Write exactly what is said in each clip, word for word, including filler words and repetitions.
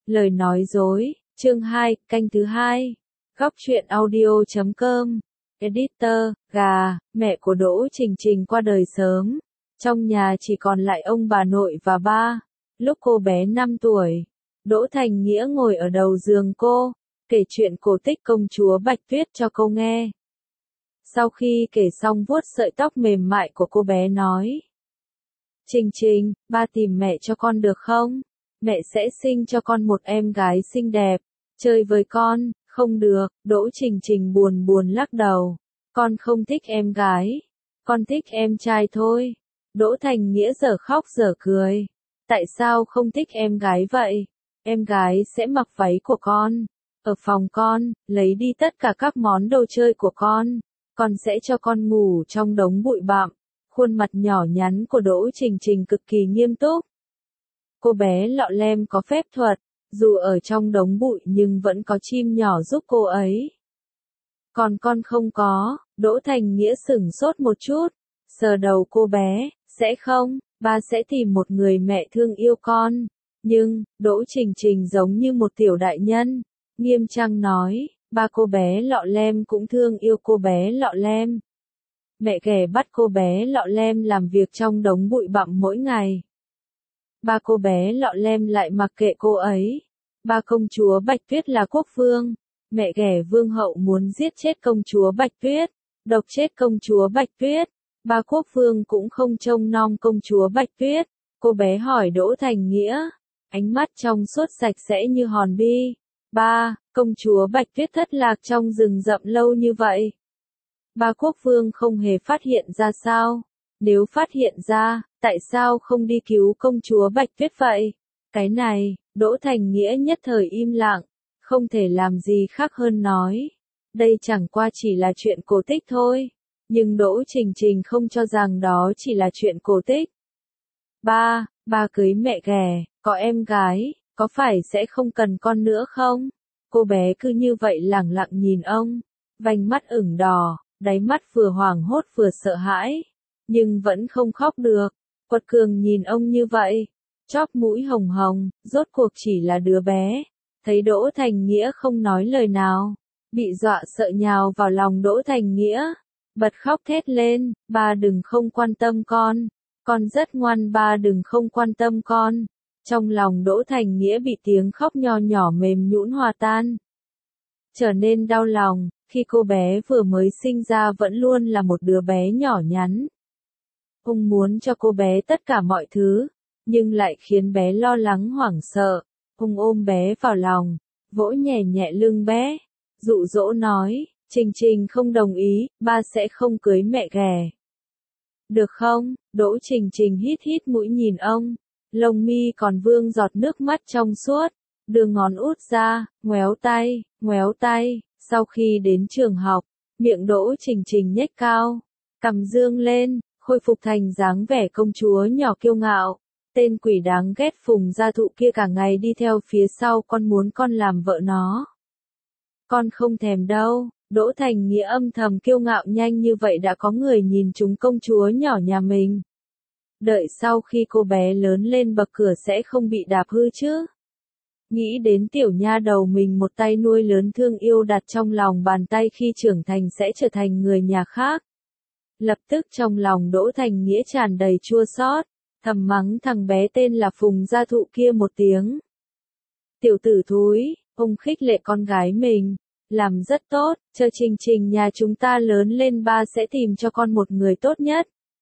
Lời nói dối, chương hai, canh thứ hai. Góc truyện audio chấm com. Editor, gà, mẹ của Đỗ Trình Trình qua đời sớm. Trong nhà chỉ còn lại ông bà nội và ba. Lúc cô bé năm tuổi, Đỗ Thành Nghĩa ngồi ở đầu giường cô, kể chuyện cổ tích công chúa Bạch Tuyết cho cô nghe. Sau khi kể xong vuốt sợi tóc mềm mại của cô bé nói. Trình Trình, ba tìm mẹ cho con được không? Mẹ sẽ sinh cho con một em gái xinh đẹp, chơi với con. Không được, Đỗ Trình Trình buồn buồn lắc đầu. Con không thích em gái, con thích em trai thôi. Đỗ Thành Nghĩa dở khóc dở cười. Tại sao không thích em gái vậy? Em gái sẽ mặc váy của con, ở phòng con, lấy đi tất cả các món đồ chơi của con. Con sẽ cho con ngủ trong đống bụi bặm. Khuôn mặt nhỏ nhắn của Đỗ Trình Trình cực kỳ nghiêm túc. Cô bé lọ lem có phép thuật, dù ở trong đống bụi nhưng vẫn có chim nhỏ giúp cô ấy. Còn con không có. Đỗ Thành Nghĩa sửng sốt một chút, sờ đầu cô bé. Sẽ không, ba sẽ tìm một người mẹ thương yêu con. Nhưng, Đỗ Trình Trình giống như một tiểu đại nhân, nghiêm trang nói, ba cô bé lọ lem cũng thương yêu cô bé lọ lem. Mẹ ghẻ bắt cô bé lọ lem làm việc trong đống bụi bặm mỗi ngày. Ba cô bé lọ lem lại mặc kệ cô ấy. Ba công chúa Bạch Tuyết là quốc vương. Mẹ ghẻ vương hậu muốn giết chết công chúa Bạch Tuyết, độc chết công chúa Bạch Tuyết. Ba quốc vương cũng không trông nom công chúa Bạch Tuyết. Cô bé hỏi Đỗ Thành Nghĩa, ánh mắt trong suốt sạch sẽ như hòn bi. Ba, công chúa Bạch Tuyết thất lạc trong rừng rậm lâu như vậy. Ba quốc vương không hề phát hiện ra sao? Nếu phát hiện ra, tại sao không đi cứu công chúa Bạch Tuyết vậy? Cái này, Đỗ Thành Nghĩa nhất thời im lặng, không thể làm gì khác hơn nói. Đây chẳng qua chỉ là chuyện cổ tích thôi. Nhưng Đỗ Trình Trình không cho rằng đó chỉ là chuyện cổ tích. Ba, ba cưới mẹ ghẻ, có em gái, có phải sẽ không cần con nữa không? Cô bé cứ như vậy lẳng lặng nhìn ông, vành mắt ửng đỏ, đáy mắt vừa hoảng hốt vừa sợ hãi, nhưng vẫn không khóc được. Quật cường nhìn ông như vậy, chóp mũi hồng hồng, rốt cuộc chỉ là đứa bé. Thấy Đỗ Thành Nghĩa không nói lời nào, bị dọa sợ nhào vào lòng Đỗ Thành Nghĩa, bật khóc thét lên, ba đừng không quan tâm con, con rất ngoan, ba đừng không quan tâm con. Trong lòng Đỗ Thành Nghĩa bị tiếng khóc nho nhỏ mềm nhũn hòa tan, trở nên đau lòng. Khi cô bé vừa mới sinh ra vẫn luôn là một đứa bé nhỏ nhắn. Ông muốn cho cô bé tất cả mọi thứ, nhưng lại khiến bé lo lắng hoảng sợ. Ông ôm bé vào lòng, vỗ nhẹ nhẹ lưng bé, dụ dỗ nói, Trình Trình không đồng ý, ba sẽ không cưới mẹ ghẻ. Được không? Đỗ Trình Trình hít hít mũi nhìn ông, lông mi còn vương giọt nước mắt trong suốt, đưa ngón út ra, ngoéo tay, ngoéo tay. Sau khi đến trường học, miệng Đỗ Trình Trình nhếch cao, cằm dương lên, khôi phục thành dáng vẻ công chúa nhỏ kiêu ngạo. Tên quỷ đáng ghét Phùng Gia Thụ kia cả ngày đi theo phía sau con, muốn con làm vợ nó. Con không thèm đâu. Đỗ Thành Nghĩa âm thầm kiêu ngạo, nhanh như vậy đã có người nhìn trúng công chúa nhỏ nhà mình. Đợi sau khi cô bé lớn lên bậc cửa sẽ không bị đạp hư chứ. Nghĩ đến tiểu nha đầu mình một tay nuôi lớn thương yêu đặt trong lòng bàn tay khi trưởng thành sẽ trở thành người nhà khác. Lập tức trong lòng Đỗ Thành Nghĩa tràn đầy chua xót, thầm mắng thằng bé tên là Phùng Gia Thụ kia một tiếng. Tiểu tử thúi, ông khích lệ con gái mình, làm rất tốt, chờ Trình Trình nhà chúng ta lớn lên ba sẽ tìm cho con một người tốt nhất.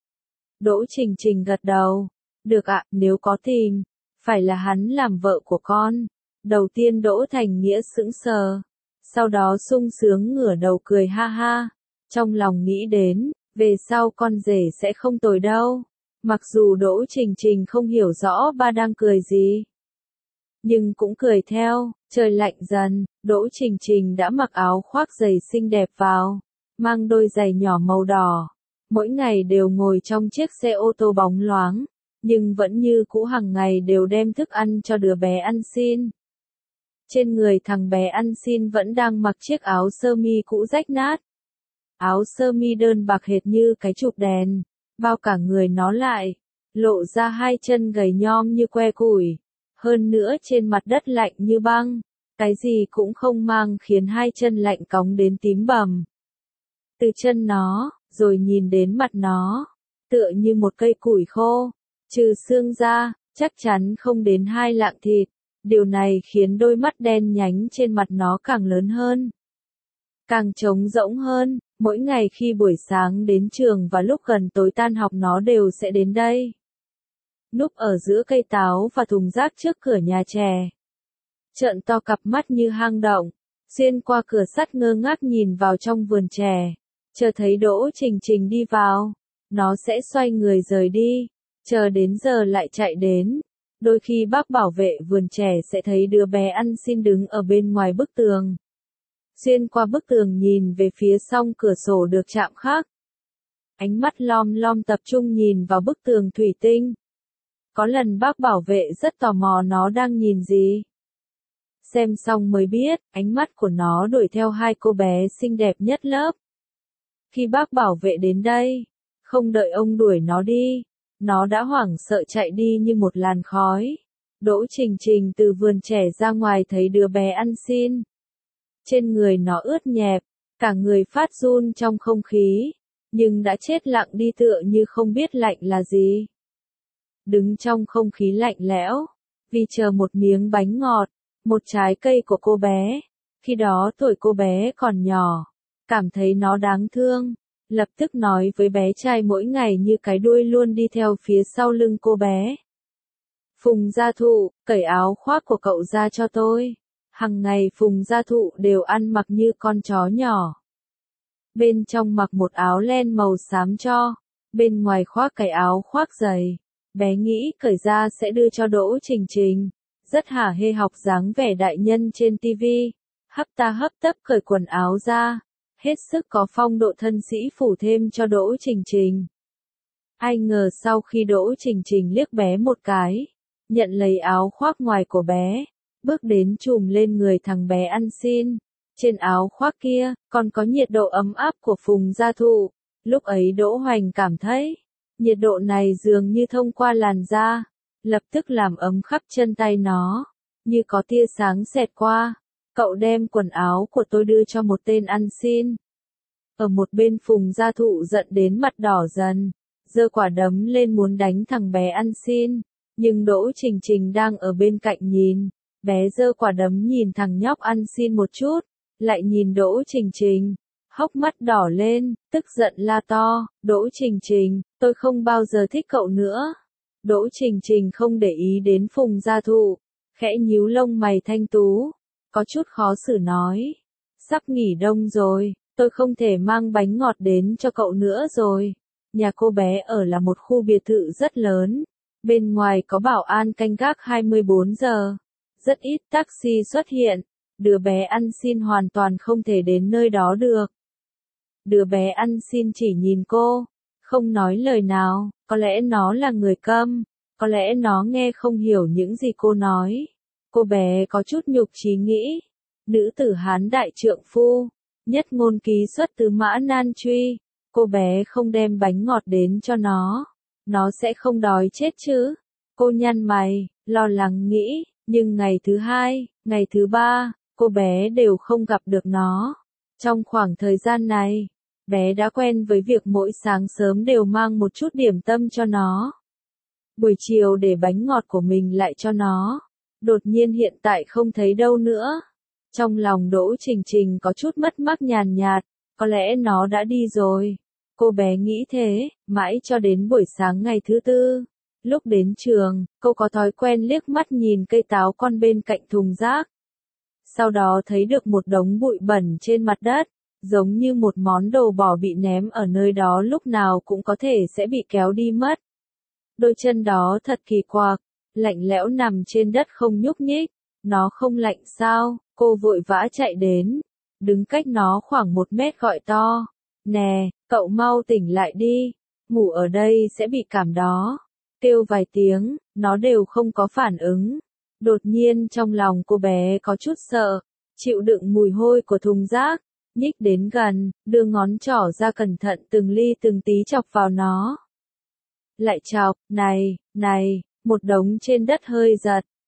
Đỗ Trình Trình gật đầu, được ạ, nếu có tìm, phải là hắn làm vợ của con. Đầu tiên Đỗ Thành Nghĩa sững sờ, sau đó sung sướng ngửa đầu cười ha ha, trong lòng nghĩ đến, về sau con rể sẽ không tồi đâu. Mặc dù Đỗ Trình Trình không hiểu rõ ba đang cười gì, nhưng cũng cười theo. Trời lạnh dần, Đỗ Trình Trình đã mặc áo khoác giày xinh đẹp vào, mang đôi giày nhỏ màu đỏ. Mỗi ngày đều ngồi trong chiếc xe ô tô bóng loáng, nhưng vẫn như cũ hàng ngày đều đem thức ăn cho đứa bé ăn xin. Trên người thằng bé ăn xin vẫn đang mặc chiếc áo sơ mi cũ rách nát. Áo sơ mi đơn bạc hệt như cái chụp đèn, bao cả người nó lại, lộ ra hai chân gầy nhom như que củi. Hơn nữa trên mặt đất lạnh như băng, cái gì cũng không mang khiến hai chân lạnh cóng đến tím bầm. Từ chân nó, rồi nhìn đến mặt nó, tựa như một cây củi khô, trừ xương ra, chắc chắn không đến hai lạng thịt. Điều này khiến đôi mắt đen nhánh trên mặt nó càng lớn hơn, càng trống rỗng hơn. Mỗi ngày khi buổi sáng đến trường và lúc gần tối tan học nó đều sẽ đến đây, núp ở giữa cây táo và thùng rác trước cửa nhà trẻ, trợn to cặp mắt như hang động, xuyên qua cửa sắt ngơ ngác nhìn vào trong vườn trẻ. Chờ thấy Đỗ Trình Trình đi vào, nó sẽ xoay người rời đi, chờ đến giờ lại chạy đến. Đôi khi bác bảo vệ vườn trẻ sẽ thấy đứa bé ăn xin đứng ở bên ngoài bức tường, xuyên qua bức tường nhìn về phía song cửa sổ được chạm khắc. Ánh mắt lom lom tập trung nhìn vào bức tường thủy tinh. Có lần bác bảo vệ rất tò mò nó đang nhìn gì. Xem xong mới biết, ánh mắt của nó đuổi theo hai cô bé xinh đẹp nhất lớp. Khi bác bảo vệ đến đây, không đợi ông đuổi nó đi, nó đã hoảng sợ chạy đi như một làn khói. Đỗ Trình Trình từ vườn trẻ ra ngoài thấy đứa bé ăn xin. Trên người nó ướt nhẹp, cả người phát run trong không khí, nhưng đã chết lặng đi tựa như không biết lạnh là gì. Đứng trong không khí lạnh lẽo, vì chờ một miếng bánh ngọt, một trái cây của cô bé. Khi đó tuổi cô bé còn nhỏ, cảm thấy nó đáng thương, lập tức nói với bé trai mỗi ngày như cái đuôi luôn đi theo phía sau lưng cô bé. Phùng Gia Thụ, cởi áo khoác của cậu ra cho tôi. Hằng ngày Phùng Gia Thụ đều ăn mặc như con chó nhỏ. Bên trong mặc một áo len màu xám cho, bên ngoài khoác cái áo khoác dày. Bé nghĩ cởi ra sẽ đưa cho Đỗ Trình Trình. Rất hả hê học dáng vẻ đại nhân trên tivi. Hấp ta hấp tấp cởi quần áo ra. Hết sức có phong độ thân sĩ phủ thêm cho Đỗ Trình Trình. Ai ngờ sau khi Đỗ Trình Trình liếc bé một cái, nhận lấy áo khoác ngoài của bé, bước đến chùm lên người thằng bé ăn xin. Trên áo khoác kia, còn có nhiệt độ ấm áp của Phùng Gia Thụ. Lúc ấy Đỗ Hoành cảm thấy, nhiệt độ này dường như thông qua làn da, lập tức làm ấm khắp chân tay nó, như có tia sáng xẹt qua. Cậu đem quần áo của tôi đưa cho một tên ăn xin. Ở một bên Phùng Gia Thụ giận đến mặt đỏ dần, giơ quả đấm lên muốn đánh thằng bé ăn xin, nhưng Đỗ Trình Trình đang ở bên cạnh nhìn. Bé giơ quả đấm nhìn thằng nhóc ăn xin một chút, lại nhìn Đỗ Trình Trình, hốc mắt đỏ lên, tức giận la to, Đỗ Trình Trình, tôi không bao giờ thích cậu nữa. Đỗ Trình Trình không để ý đến Phùng Gia Thụ, khẽ nhíu lông mày thanh tú, có chút khó xử nói, sắp nghỉ đông rồi, tôi không thể mang bánh ngọt đến cho cậu nữa rồi. Nhà cô bé ở là một khu biệt thự rất lớn, bên ngoài có bảo an canh gác hai mươi bốn giờ. Rất ít taxi xuất hiện, đứa bé ăn xin hoàn toàn không thể đến nơi đó được. Đứa bé ăn xin chỉ nhìn cô, không nói lời nào, có lẽ nó là người câm, có lẽ nó nghe không hiểu những gì cô nói. Cô bé có chút nhục trí nghĩ, nữ tử Hán đại trượng phu, nhất ngôn ký xuất từ Mã Nan Truy, cô bé không đem bánh ngọt đến cho nó, nó sẽ không đói chết chứ. Cô nhăn mày, lo lắng nghĩ. Nhưng ngày thứ hai, ngày thứ ba, cô bé đều không gặp được nó. Trong khoảng thời gian này, bé đã quen với việc mỗi sáng sớm đều mang một chút điểm tâm cho nó. Buổi chiều để bánh ngọt của mình lại cho nó. Đột nhiên hiện tại không thấy đâu nữa. Trong lòng Đỗ Trình Trình có chút mất mát nhàn nhạt, có lẽ nó đã đi rồi. Cô bé nghĩ thế, mãi cho đến buổi sáng ngày thứ tư. Lúc đến trường, cô có thói quen liếc mắt nhìn cây táo con bên cạnh thùng rác. Sau đó thấy được một đống bụi bẩn trên mặt đất, giống như một món đồ bỏ bị ném ở nơi đó lúc nào cũng có thể sẽ bị kéo đi mất. Đôi chân đó thật kỳ quặc, lạnh lẽo nằm trên đất không nhúc nhích. Nó không lạnh sao? Cô vội vã chạy đến, đứng cách nó khoảng một mét gọi to. Nè, cậu mau tỉnh lại đi, ngủ ở đây sẽ bị cảm đó. Kêu vài tiếng, nó đều không có phản ứng. Đột nhiên trong lòng cô bé có chút sợ, chịu đựng mùi hôi của thùng rác, nhích đến gần, đưa ngón trỏ ra cẩn thận từng ly từng tí chọc vào nó. Lại chọc, này, này, một đống trên đất hơi giật,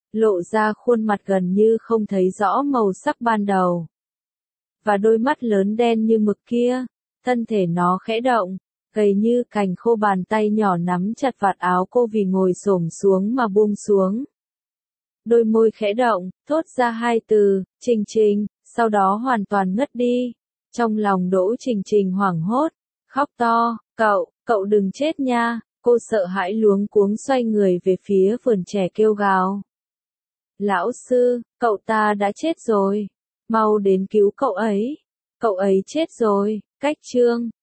lộ ra khuôn mặt gần như không thấy rõ màu sắc ban đầu. Và đôi mắt lớn đen như mực kia, thân thể nó khẽ động, gầy như cành khô, bàn tay nhỏ nắm chặt vạt áo cô vì ngồi xổm xuống mà buông xuống. Đôi môi khẽ động, thốt ra hai từ, Trình Trình, sau đó hoàn toàn ngất đi. Trong lòng Đỗ Trình Trình hoảng hốt, khóc to, cậu, cậu đừng chết nha, cô sợ hãi luống cuống xoay người về phía vườn trẻ kêu gào. Lão sư, cậu ta đã chết rồi, mau đến cứu cậu ấy, cậu ấy chết rồi, cách chương.